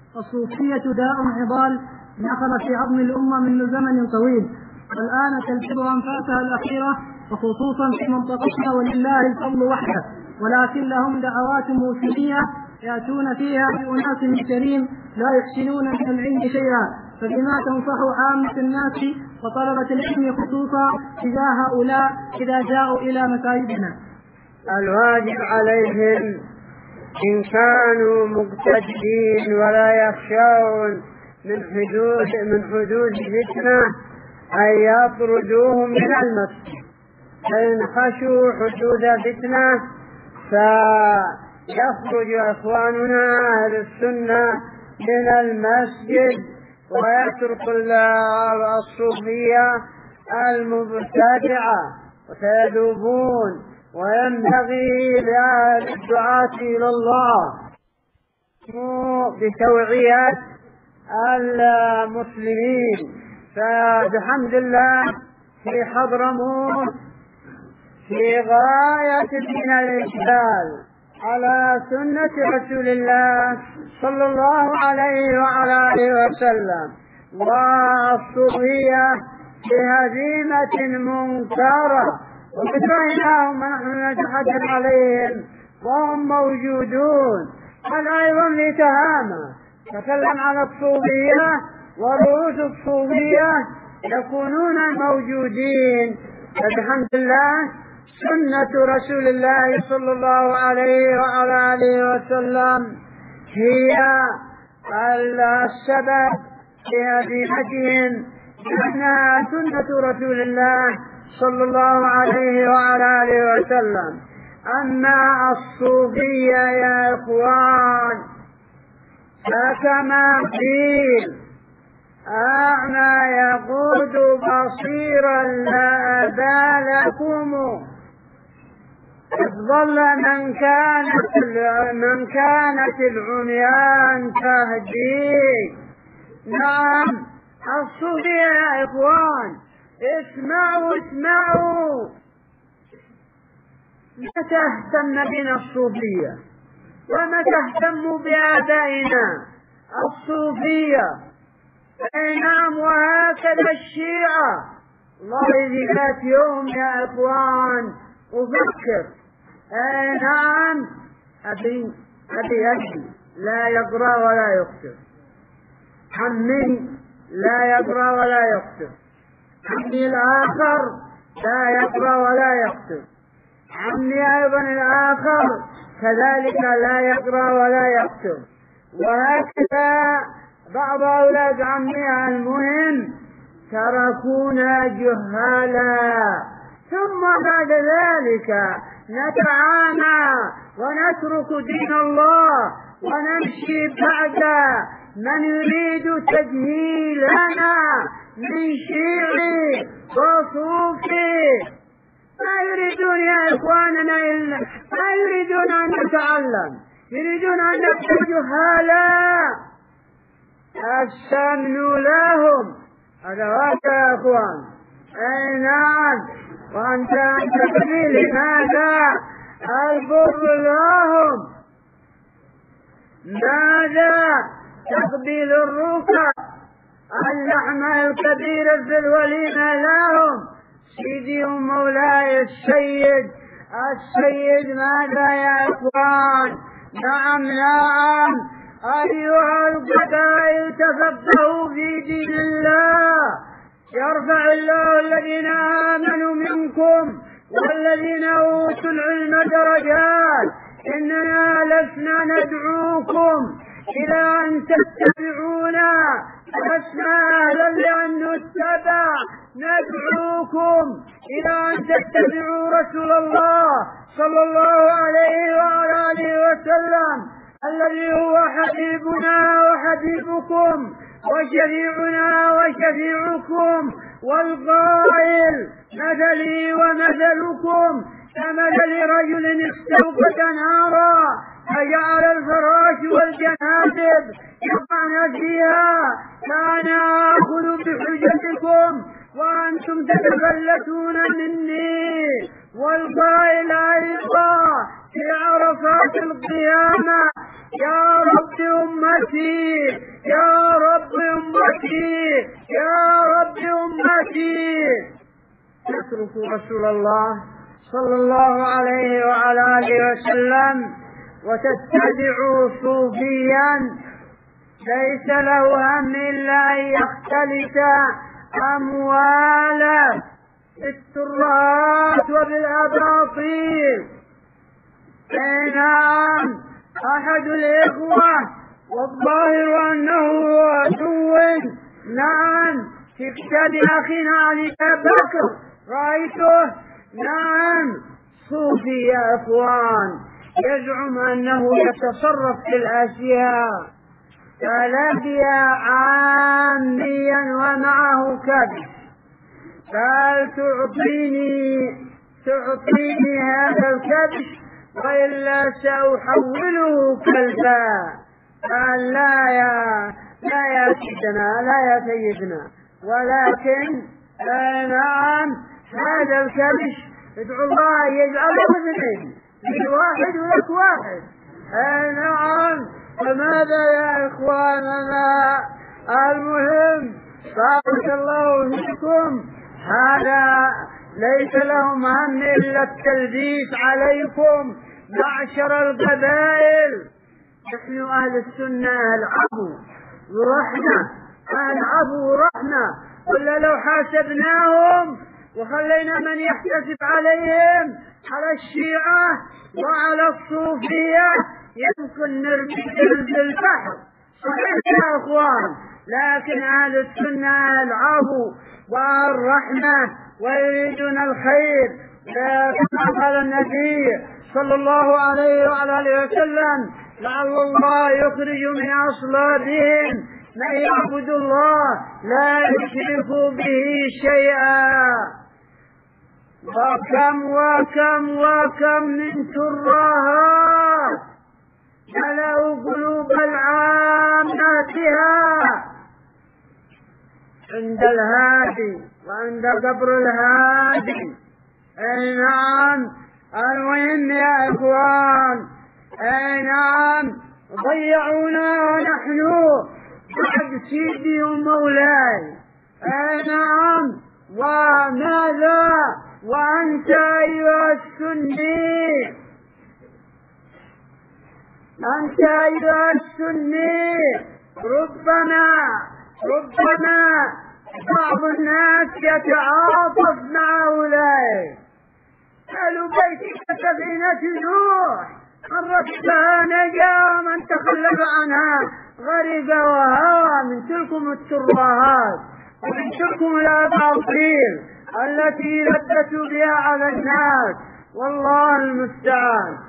الصوفية داء عضال دخل في عظم الأمة منذ زمن طويل، والآن تلتب أنفاسها الأخيرة، وخصوصا في منطقتنا، ولله الفضل وحده، ولكن لهم دعوات موسمية يأتون فيها بأناس كريم لا يحسنون من العلم شيئا. فبما تنصح عامة الناس وطلبة العلم خصوصا تجاه هؤلاء إذا جاءوا إلى مساجدنا؟ الواجب عليهم إن كانوا مقتدين ولا يخشون من حدود فتنة أن يطردوهم من المسجد، فإن خشوا حدود فتنة فيخرج إخواننا أهل السنة من المسجد ويترك الصوفية المبتدعة وسيذوبون. وينبغي للدعاة إلى الله بتوعية المسلمين. فبحمد الله في حضرموت في غاية من الإقبال على سنة رسول الله صلى الله عليه وعلى آله وسلم، والصوفية في هزيمة منكرة، وبدأناهم ونحن نتحدث عليهم وهم موجودون. هل أيضا لتهامة تكلم على الصوفية ورؤوس الصوفية يكونون موجودين. فبحمد الله سنة رسول الله صلى الله عليه وعلى آله وسلم هي السبب في هزيمتهم، لأنها سنة رسول الله صلى الله عليه وعلى آله وسلم. أما الصوفية يا إخوان فكما قيل أعمى يقود بصيرا لا أبا لكم، ظل من كانت العميان تهدي. نعم الصوفية يا إخوان اسمعوا متى اهتم بنا الصوفية ومتى اهتموا بآبائنا الصوفية. نعم وهكذا الشيعة. الله إذا ذات يوم يا إخوان أفكر نعم أبي لا يقرأ ولا يكتب، عمي لا يقرأ ولا يكتب، عمي الآخر لا يقرأ ولا يكتب، عمي أيضا الآخر كذلك لا يقرأ ولا يكتب، وهكذا بعض أولاد عمي. المهم تركونا جهالا، ثم بعد ذلك نتعامى ونترك دين الله ونمشي بعد من يريد تجهيلنا من شيعي وصوفي. ما يريدون يا إخواننا ما يريدون أن نتعلم، يريدون أن نبقى جهالا. السمن لهم هذا واقع يا إخوان. أي نعم. وأنت تقبل ماذا؟ البر لهم. ماذا؟ تقبيل الركع، اللحم الكبير في الوليمة لهم. سيدي ومولاي السيد ماذا يا إخوان؟ نعم أيها القبائل تفقهوا في دين الله، يرفع الله الذين آمنوا منكم والذين أوتوا العلم درجات. إننا لسنا ندعوكم إلى أن تتبعونا، لسنا أهلا لأن نتبع، ندعوكم إلى أن تتبعوا رسول الله صلى الله عليه وعلى آله وسلم الذي هو حبيبنا وحبيبكم وشفيعنا وشفيعكم، والقائل مثلي ومثلكم كمثل رجل استوقد نارا فجعل الفراش والجنادب يقعن فيها، كان آخذ بحجتكم وأنتم تتفلتون مني. والقائل أيضا في عرفات القيامة يا رب أمتي أمتي يا رب أمتي يا رب أمتي. تترك رسول الله صلى الله عليه وعلى آله وسلم وتتبع صوفيا ليس له هم إلا أن يختلط أمواله بالترات وبالأباطيل. نعم أحد الإخوة والظاهر أنه عدو نعم في كتاب أخينا علي بكر رأيته نعم صوفي يا إخوان يزعم أنه يتصرف في الأشياء فلقي عاميا ومعه كبش قال تعطيني هذا الكبش وإلا سأحوله كلبا. قال لا يا سيدنا ولكن نعم هذا الكبش ادعو الله يجعله اثنين للواحد ولك واحد. نعم فماذا يا إخواننا المهم بارك الله فيكم هذا ليس لهم هم إلا التلبيس عليكم معشر القبائل. نحن أهل السنة العفو ورحمة ولا لو حاسبناهم وخلينا من يحتسب عليهم على الشيعة وعلى الصوفية يمكن نرمي في البحر. صحيح يا أخوان لكن أهل السنة العفو والرحمة ويريدون الخير كما قال النبي صلى الله عليه وعلى آله وسلم لعل الله يخرج من أصلابهم من يعبد الله لا يشرك به شيئا. وكم من ترهات ملأوا قلوب العامة بها عند الهادي وعند قبر الهادي. نعم المهم يا إخوان نعم ضيعونا نحن بعد سيدي ومولاي. نعم وماذا وأنت أيها السني ربما بعض الناس يتعاطف مع أولئك. قالوا بيتك سفينة نوح من ركبها نجا ومن تخلف عنها غرق وهوى. من تلكم الترهات ومن تلكم الأباطيل التي لبسوا بها على الناس والله المستعان.